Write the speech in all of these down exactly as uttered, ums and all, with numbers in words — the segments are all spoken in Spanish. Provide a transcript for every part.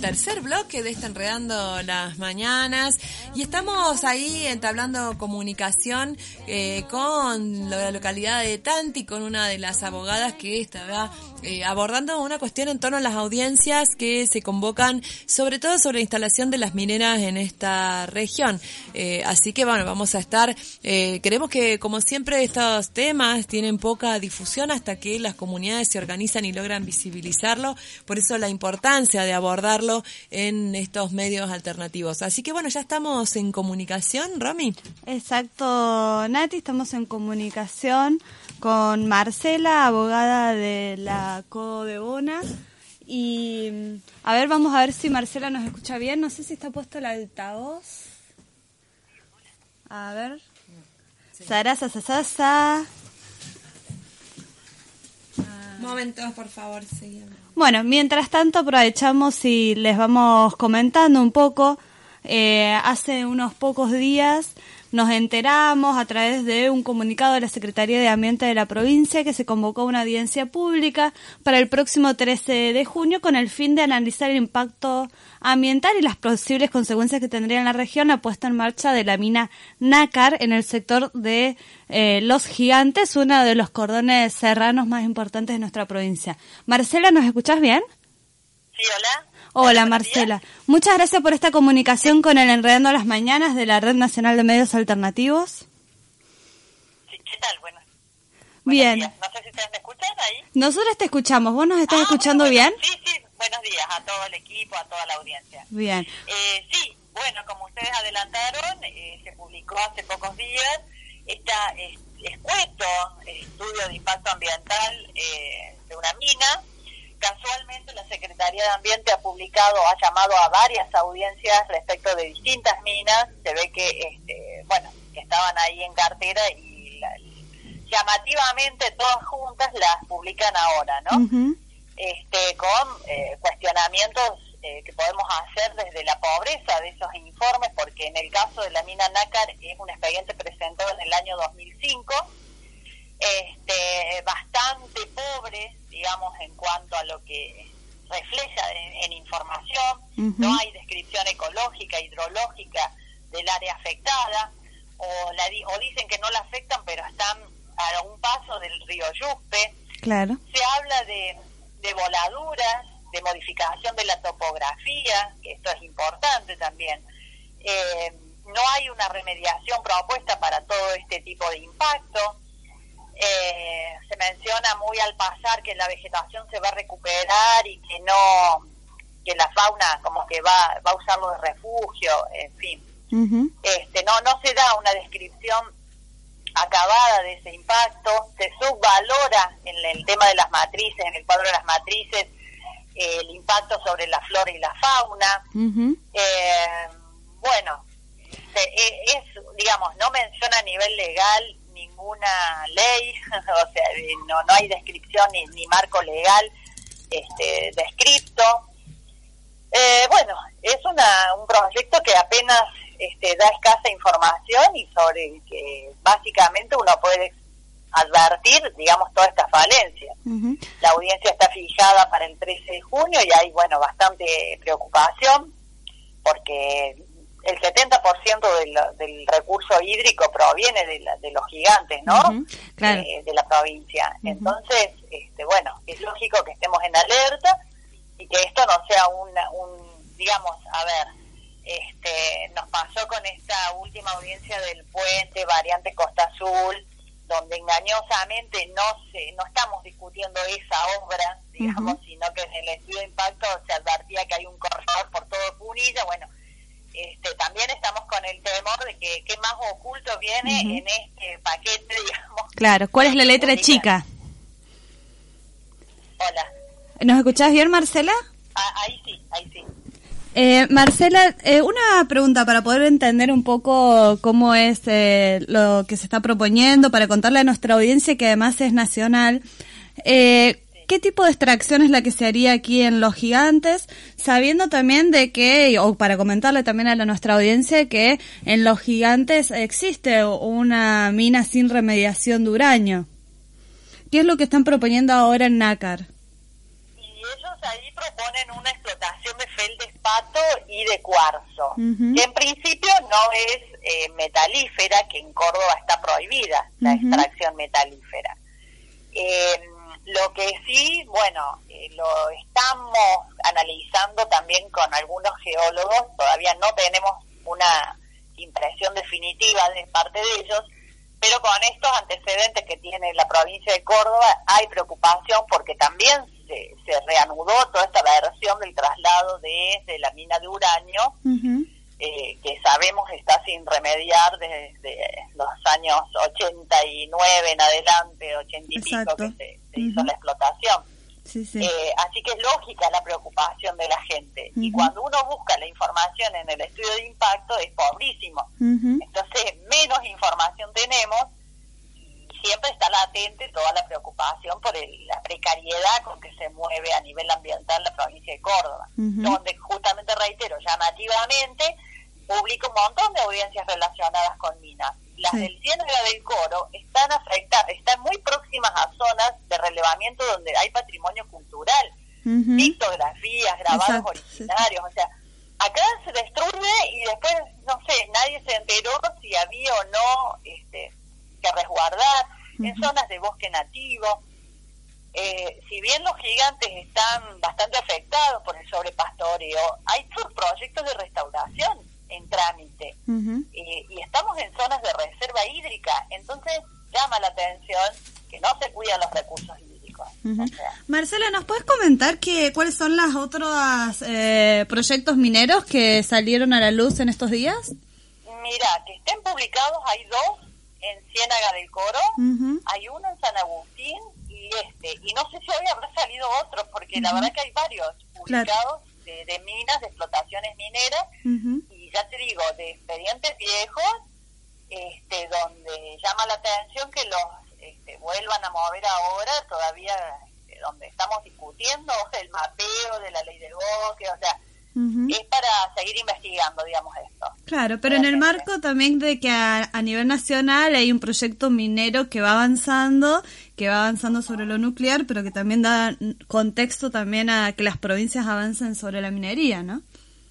tercer bloque de este Enredando las Mañanas y estamos ahí entablando comunicación eh, con la localidad de Tanti, con una de las abogadas que estaba eh, abordando una cuestión en torno a las audiencias que se convocan, sobre todo sobre la instalación de las mineras en esta región. Eh, así que bueno, vamos a estar, eh, queremos que como siempre estos temas tienen poca difusión hasta que las comunidades se organizan y logran visibilizarlo, por eso la importancia de abordarlo en estos medios alternativos. Así que bueno, ya estamos en comunicación, Romy. Exacto, Nati, estamos en comunicación con Marcela, abogada de la Codebona. Y a ver, vamos a ver si Marcela nos escucha bien. No sé si está puesto el altavoz. A ver. Sí. Sarasa, sasasa. Momentos, por favor, seguimos. Bueno, mientras tanto aprovechamos y les vamos comentando un poco. Eh, hace unos pocos días nos enteramos a través de un comunicado de la Secretaría de Ambiente de la provincia que se convocó una audiencia pública para el próximo trece de junio con el fin de analizar el impacto ambiental y las posibles consecuencias que tendría en la región la puesta en marcha de la mina Nácar en el sector de eh, Los Gigantes, uno de los cordones serranos más importantes de nuestra provincia. Marcela, ¿nos escuchás bien? Sí, hola. Hola, Marcela. Muchas gracias por esta comunicación con el Enredando las Mañanas de la Red Nacional de Medios Alternativos. Sí, ¿qué tal? Bueno, bien. Días. No sé si ustedes me escuchan ahí. Nosotros te escuchamos. ¿Vos nos estás ah, escuchando bueno, bien? Sí, sí. Buenos días a todo el equipo, a toda la audiencia. Bien. Eh, sí, bueno, como ustedes adelantaron, eh, se publicó hace pocos días esta eh, escueto estudio de impacto ambiental eh, de una mina. Casualmente la Secretaría de Ambiente ha publicado, ha llamado a varias audiencias respecto de distintas minas. Se ve que, este, bueno, que estaban ahí en cartera y la, llamativamente todas juntas las publican ahora, ¿no? Uh-huh. Este, con eh, cuestionamientos eh, que podemos hacer desde la pobreza de esos informes, porque en el caso de la mina Nácar es un expediente presentado en el año dos mil cinco, este, bastante pobre, digamos, en cuanto a lo que refleja en, en información. Uh-huh. No hay descripción ecológica, hidrológica del área afectada, o, la, o dicen que no la afectan, pero están a un paso del río Yuspe. Claro. Se habla de, de voladuras, de modificación de la topografía, que esto es importante también. Eh, no hay una remediación propuesta para todo este tipo de impacto. Eh, se menciona muy al pasar que la vegetación se va a recuperar y que no, que la fauna como que va, va a usarlo de refugio, en fin. Uh-huh. Este, no, no se da una descripción acabada de ese impacto. Se subvalora en el tema de las matrices, en el cuadro de las matrices, eh, el impacto sobre la flora y la fauna. Uh-huh. Eh, bueno, se, es, digamos, no menciona a nivel legal ninguna ley, o sea, no, no hay descripción ni, ni marco legal este, descripto. Eh, bueno, es una, un proyecto que apenas este, da escasa información y sobre el que básicamente uno puede advertir, digamos, toda esta falencia. Uh-huh. La audiencia está fijada para el trece de junio y hay, bueno, bastante preocupación porque el setenta por ciento del, del recurso hídrico proviene de, la, de los gigantes, ¿no? Uh-huh, claro. eh, de la provincia. Uh-huh. Entonces, este, bueno, es lógico que estemos en alerta y que esto no sea una, un, digamos, a ver, este, nos pasó con esta última audiencia del puente variante Costa Azul, donde engañosamente no se, no estamos discutiendo esa obra, digamos, uh-huh. sino que en el estudio de impacto se advertía que hay un corredor por todo Punilla. Bueno, Este, también estamos con el temor de que qué más oculto viene uh-huh. en este paquete, digamos. Claro, ¿cuál es la letra chica? Hola. ¿Nos escuchás bien, Marcela? Ah, ahí sí, ahí sí. Eh, Marcela, eh, una pregunta para poder entender un poco cómo es eh, lo que se está proponiendo, para contarle a nuestra audiencia que además es nacional. Eh, ¿Qué tipo de extracción es la que se haría aquí en Los Gigantes? Sabiendo también de que, o para comentarle también a la, nuestra audiencia, que en Los Gigantes existe una mina sin remediación de uranio. ¿Qué es lo que están proponiendo ahora en Nácar? Y ellos ahí proponen una explotación de feldes carbonato y de cuarzo, uh-huh. que en principio no es eh, metalífera, que en Córdoba está prohibida la uh-huh. extracción metalífera. Eh, lo que sí, bueno, eh, lo estamos analizando también con algunos geólogos, todavía no tenemos una impresión definitiva de parte de ellos, pero con estos antecedentes que tiene la provincia de Córdoba hay preocupación porque también se, se reanudó toda esta versión del traslado de, de la mina de uranio, uh-huh. eh, que sabemos está sin remediar desde los años ochenta y nueve en adelante, ochenta y pico que se, se uh-huh. hizo la explotación. Sí, sí. Eh, así que es lógica la preocupación de la gente. Uh-huh. Y cuando uno busca la información en el estudio de impacto es pobrísimo. Uh-huh. Entonces, menos información tenemos y siempre está latente toda la preocupación por el, la precariedad con que se mueve a nivel ambiental la provincia de Córdoba. Uh-huh. Donde, justamente reitero, llamativamente, publica un montón de audiencias relacionadas con minas. Las sí. del Ciénaga del Coro están afectadas, están muy próximas a zonas de relevamiento donde hay patrimonio cultural, uh-huh. pictografías, grabados Exacto, originarios, sí. o sea, acá se destruye y después, no sé, nadie se enteró si había o no este, que resguardar uh-huh. en zonas de bosque nativo. Eh, si bien los gigantes están bastante afectados por el sobrepastoreo, hay otros proyectos de restauración en trámite uh-huh. eh, y estamos en zonas de reserva hídrica, entonces llama la atención que no se cuidan los recursos hídricos. Uh-huh. O sea, Marcela, ¿nos puedes comentar que cuáles son los otros eh, proyectos mineros que salieron a la luz en estos días? Mira, que estén publicados hay dos en Ciénaga del Coro, uh-huh. hay uno en San Agustín y este, y no sé si hoy habrá salido otro, porque uh-huh. la verdad que hay varios publicados claro. de, de minas, de explotaciones mineras, uh-huh. y ya te digo, de expedientes viejos, este, donde llama la atención que los este, vuelvan a mover ahora, todavía este, donde estamos discutiendo el mapeo de la ley del bosque, o sea, uh-huh. es para seguir investigando, digamos, esto. Claro, pero en el marco también de que a, a nivel nacional hay un proyecto minero que va avanzando, que va avanzando sobre lo nuclear, pero que también da contexto también a que las provincias avancen sobre la minería, ¿no?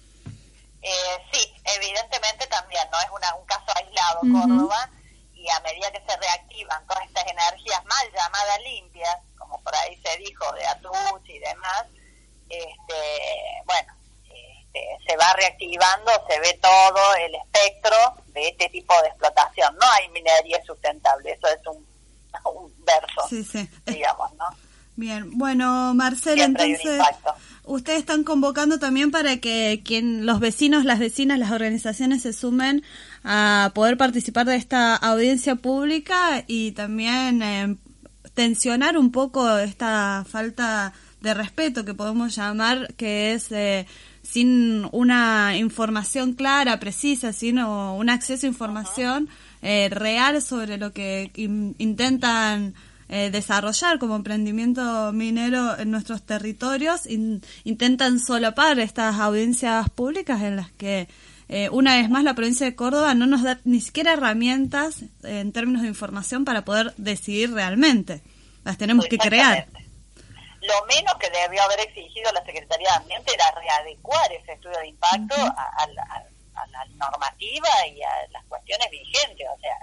Eh, sí, evidentemente también, no es una, un caso aislado uh-huh. Córdoba, y a medida que se reactivan todas estas energías mal llamadas limpias, como por ahí se dijo de Atuch y demás, este, bueno, este, se va reactivando, se ve todo el espectro de este tipo de explotación. No hay minería sustentable, eso es un, un verso, sí, sí. digamos, ¿no? Bien, bueno, Marcela, Siempre entonces ustedes están convocando también para que quien, los vecinos, las vecinas, las organizaciones se sumen a poder participar de esta audiencia pública y también eh, tensionar un poco esta falta de respeto que podemos llamar, que es eh, sin una información clara, precisa, sino un acceso a información eh, real sobre lo que in, intentan Eh, desarrollar como emprendimiento minero en nuestros territorios. In, intentan solapar estas audiencias públicas en las que eh, una vez más la provincia de Córdoba no nos da ni siquiera herramientas eh, en términos de información para poder decidir realmente. Las tenemos que crear. Lo menos que debió haber exigido la Secretaría de Ambiente era readecuar ese estudio de impacto uh-huh. a, a, a, a la normativa y a las cuestiones vigentes, o sea,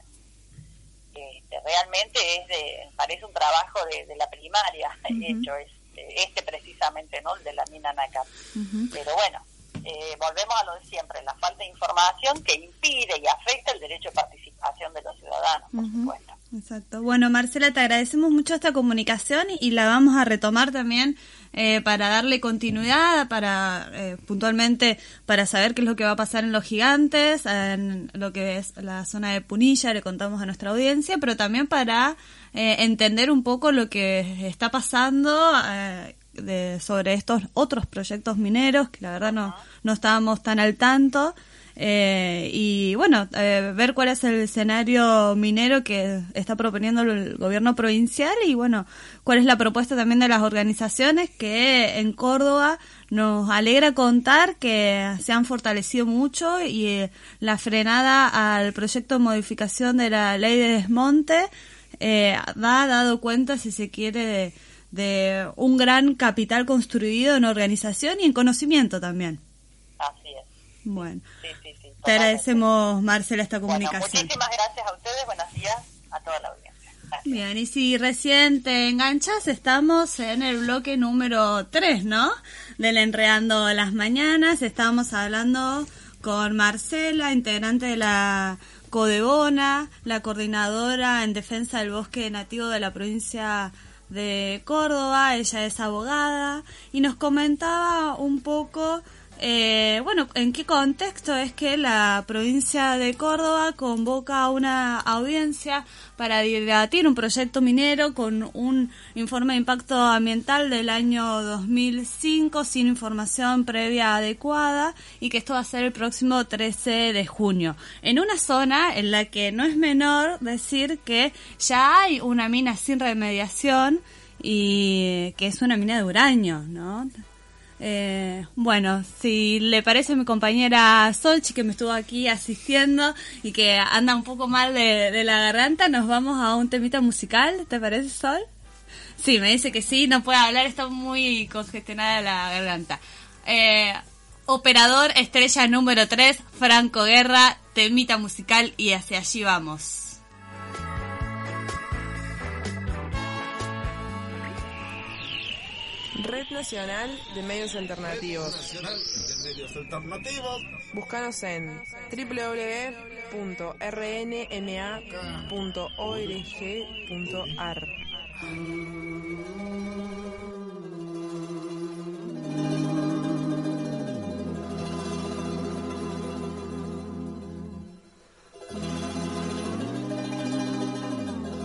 Este, realmente es de, parece un trabajo de, de la primaria uh-huh. hecho es, este precisamente, ¿no? El de la mina Nácar. Uh-huh. Pero bueno, eh, volvemos a lo de siempre, la falta de información que impide y afecta el derecho de participación de los ciudadanos, por uh-huh. supuesto. Exacto. Bueno, Marcela, te agradecemos mucho esta comunicación y la vamos a retomar también eh, para darle continuidad, para eh, puntualmente para saber qué es lo que va a pasar en Los Gigantes, en lo que es la zona de Punilla, le contamos a nuestra audiencia, pero también para eh, entender un poco lo que está pasando eh, de, sobre estos otros proyectos mineros, que la verdad no, no estábamos tan al tanto. Eh, y bueno, eh, ver cuál es el escenario minero que está proponiendo el gobierno provincial y bueno, cuál es la propuesta también de las organizaciones que en Córdoba nos alegra contar que se han fortalecido mucho y eh, la frenada al proyecto de modificación de la ley de desmonte eh, ha dado cuenta, si se quiere, de, de un gran capital construido en organización y en conocimiento también. así es. Bueno, sí, sí, sí, te agradecemos, Marcela, esta comunicación. Bueno, muchísimas gracias a ustedes, buenos días a toda la audiencia. Gracias. Bien, y si recién te enganchas, estamos en el bloque número tres, ¿no? Del Enredando las Mañanas. Estábamos hablando con Marcela, integrante de la Codebona, la coordinadora en defensa del bosque nativo de la provincia de Córdoba. Ella es abogada y nos comentaba un poco, eh, bueno, en qué contexto es que la provincia de Córdoba convoca una audiencia para debatir un proyecto minero con un informe de impacto ambiental del año dos mil cinco sin información previa adecuada, y que esto va a ser el próximo trece de junio, en una zona en la que no es menor decir que ya hay una mina sin remediación y que es una mina de uranio, ¿no? Eh, bueno, si le parece a mi compañera Solchi, que me estuvo aquí asistiendo y que anda un poco mal de, de la garganta, nos vamos a un temita musical. ¿Te parece, Sol? Sí, me dice que sí, no puede hablar, está muy congestionada la garganta. Eh, operador estrella número tres, Franco Guerra, temita musical, y hacia allí vamos. Red Nacional de Medios Alternativos. Nacional de Medios Alternativos. Búscanos en doble u doble u doble u punto r n m a punto org punto a r.